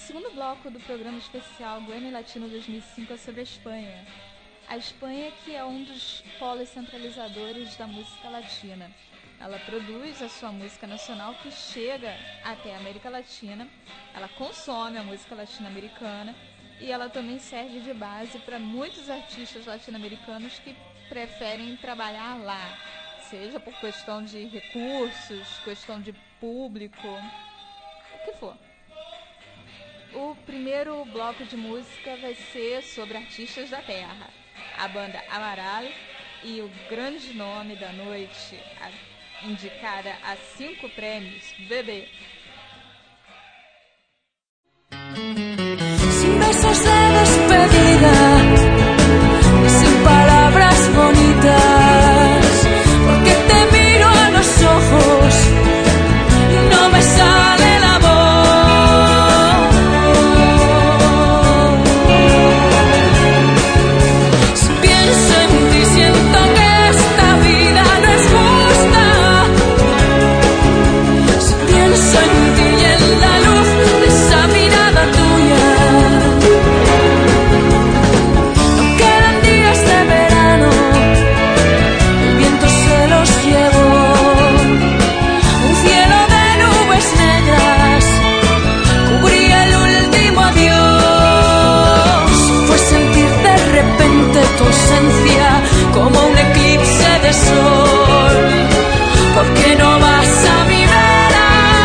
segundo bloco do programa especial Grammy Latino 2005 é sobre a Espanha. A Espanha, que é um dos polos centralizadores da música latina. Ela produz a sua música nacional que chega até a América Latina, ela consome a música latino-americana e ela também serve de base para muitos artistas latino-americanos que preferem trabalhar lá, seja por questão de recursos, questão de público, o que for. O primeiro bloco de música vai ser sobre artistas da terra, a banda Amaral e o grande nome da noite, indicada a 5 prêmios, Bebé. Sin besos de despedida, sin palabras bonitas, porque te miro a los ojos y no me sale la voz. Si pienso en ti siento que esta vida no es justa. Si pienso en ti y en la luz de esa mirada tuya. No quedan días de verano, el viento se los llevó. Un cielo de nubes negras cubría el último adiós. Fue sentir de repente tu ausencia como un eclipse de sol. ¿Por qué no vas a mi vera?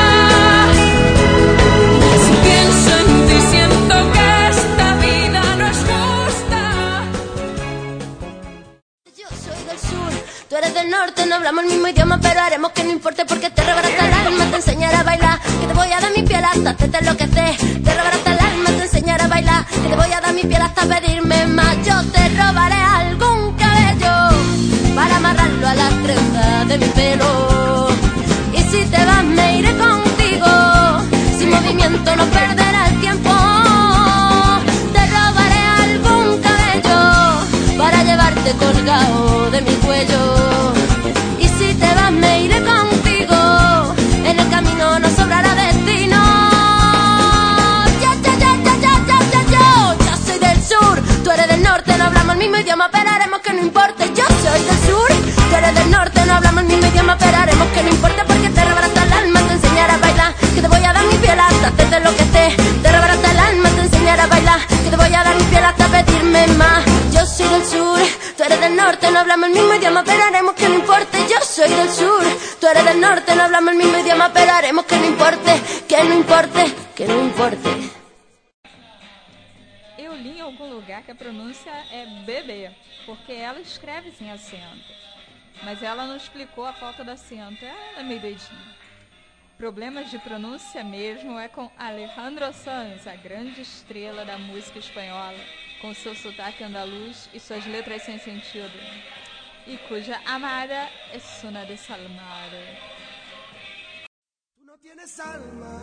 Si pienso en ti siento que esta vida no es justa. Yo soy del sur, tú eres del norte, no hablamos el mismo idioma, pero haremos que no importe porque te rebarata el alma, te enseñaré a bailar, que te voy a dar mi piel hasta hacerte enloquecer. Te rebarata el alma, te enseñaré a bailar, que te voy a dar mi piel hasta pedirme más. Yo te robaré algún cabello para amarrarlo a las trenzas de mi pelo. Y si te vas me iré contigo, sin movimiento no perderá el tiempo. Te robaré algún cabello para llevarte colgado de mi cuello. Y si te vas me iré contigo, en el camino no sobrará destino. Yo soy del sur, tú eres del norte, no hablamos el mismo idioma, pero haremos que no importe. Yo soy del sur, tú eres del norte, no hablamos el mismo idioma, pero haremos que no importe porque te rebarata el alma, te enseñaré a bailar, que te voy a dar mi piel hasta hacerte enloquecer. Te rebarata el alma, te enseñaré a bailar, que te voy a dar mi piel hasta pedirme más. Yo soy del sur, tú eres del norte, no hablamos el mismo idioma, pero haremos que no importe. Yo soy del sur, tú eres del norte, no hablamos el mismo idioma, pero haremos que no importe, que no importe, que no importe. Eu li em algum lugar que a pronúncia é bebê, porque ela escreve sem acento. Mas ela não explicou a falta do acento, ela é meio doidinha. Problemas de pronúncia mesmo é com Alejandro Sanz, a grande estrela da música espanhola, com seu sotaque andaluz e suas letras sem sentido, e cuja amada é una desalmada. Tú no tienes alma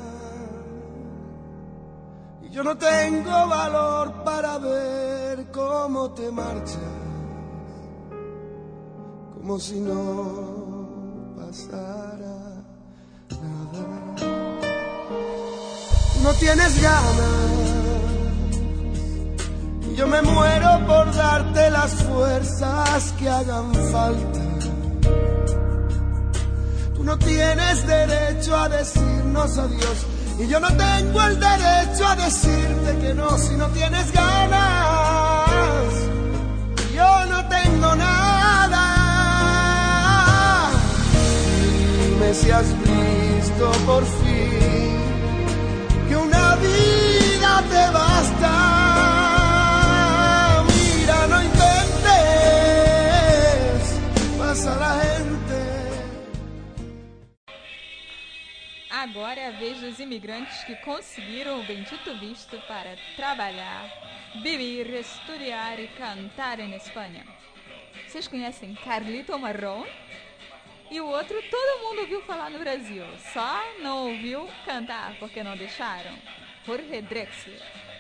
y yo no tengo valor para ver cómo te marchas, como si no pasara nada. Tú no tienes ganas y yo me muero por darte las fuerzas que hagan falta. Tú no tienes derecho a decirnos adiós y yo no tengo el derecho a decirte que no. Si no tienes ganas, yo no tengo nada. Dime si has visto por fin que una vida te basta. Mira, no intentes pasar a gente. Agora é a vez dos imigrantes que conseguiram o bendito visto para trabalhar, vivir, estudar e cantar na Espanha. Vocês conhecem Carlito Marrón? E o outro todo mundo ouviu falar no Brasil, só não ouviu cantar porque não deixaram. Jorge Drexler.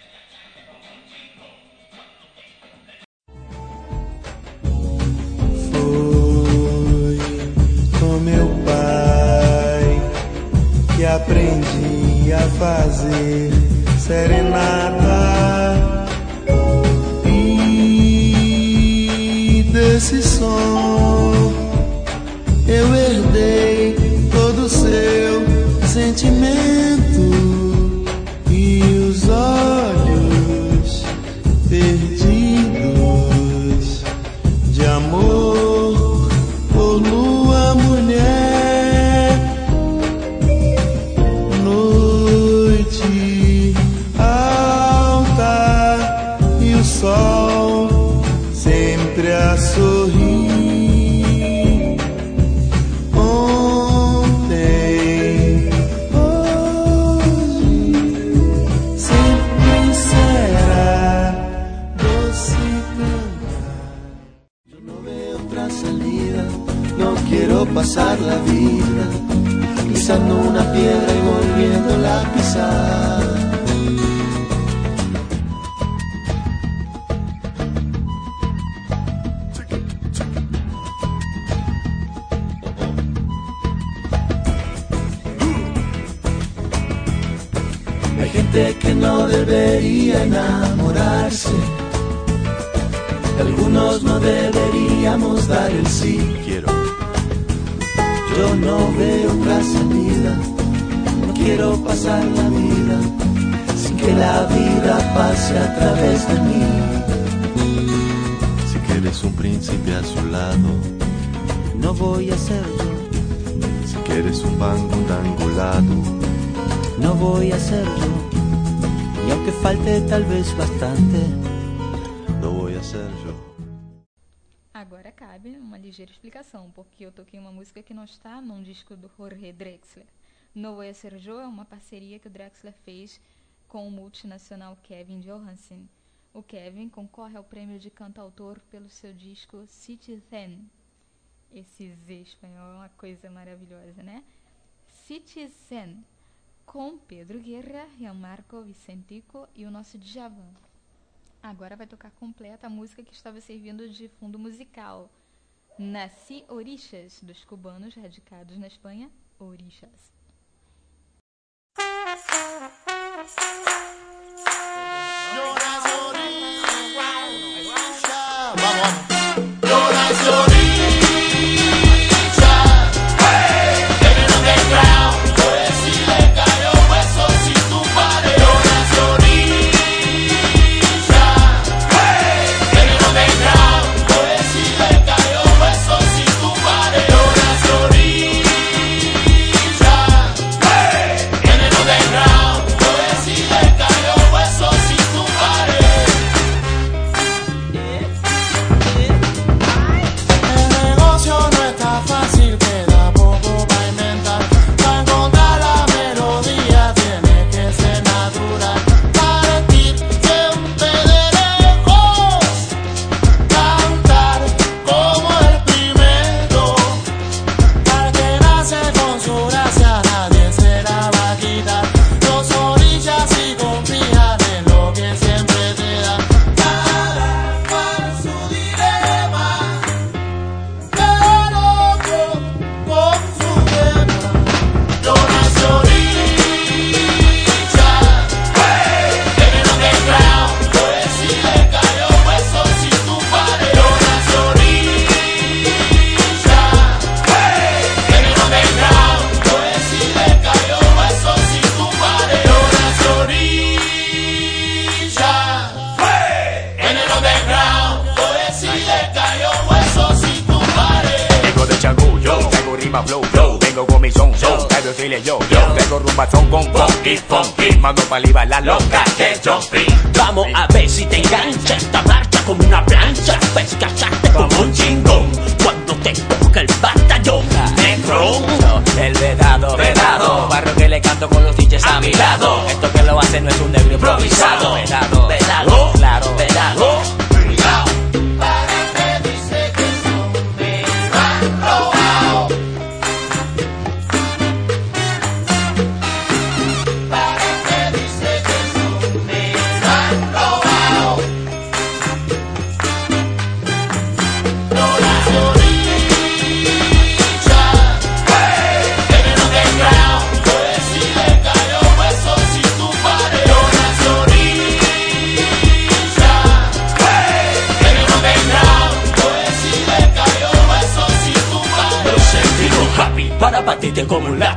Foi com meu pai que aprendi a fazer serenata. E desse som eu herdei todo o seu sentimento e os olhos perdidos de amor por lua mulher. Noite alta e o sol sempre a sorrir. Ontem, hoje, sempre será doce cantar. Yo no veo otra salida, no quiero pasar la vida pisando una piedra y volviéndola a pisar. Hay gente que no debería enamorarse, algunos no deberíamos dar el sí. Yo no veo otra salida, no quiero pasar la vida sin que la vida pase a través de mí. Si quieres un príncipe a su lado, no voy a ser yo. Si quieres un banco angulado, no voy a ser yo. Y aunque falte tal vez bastante, no voy a ser yo. Agora cabe uma ligeira explicação, porque eu toquei uma música que não está num disco do Jorge Drexler. No Voy a Ser Yo é uma parceria que o Drexler fez com o multinacional Kevin Johansen. O Kevin concorre ao prêmio de cantautor pelo seu disco Citizen. Esse Z espanhol é uma coisa maravilhosa, né? Citizen, com Pedro Guerra, Gianmarco Vicentico e o nosso Djavan. Agora vai tocar completa a música que estava servindo de fundo musical. Nací Orixas, dos cubanos radicados na Espanha, Orixas. Vengo con mi son, quiero decirle yo tengo rumbazón con funky, mando paliva la loca que jumpy. Vamos a ver si te engancha esta marcha como una plancha. Ves cacharte como un chingón cuando te toca el batallón negro. El vedado, barrio que le canto con los DJs a mi lado. Esto que lo hace no es un negro improvisado. Vedado, claro, vedado.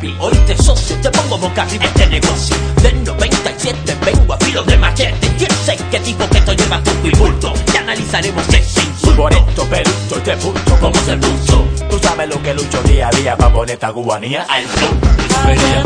papi. Oíste socio, te pongo boca arriba este negocio. Del 97 vengo a filo de machete. ¿Quién sé qué tipo que esto lleva punto y bulto? Ya analizaremos ese insulto. Por esto, perucho, te punto como se puso. Tú sabes lo que lucho día a día pa' poner esta cubanía al flow. Venía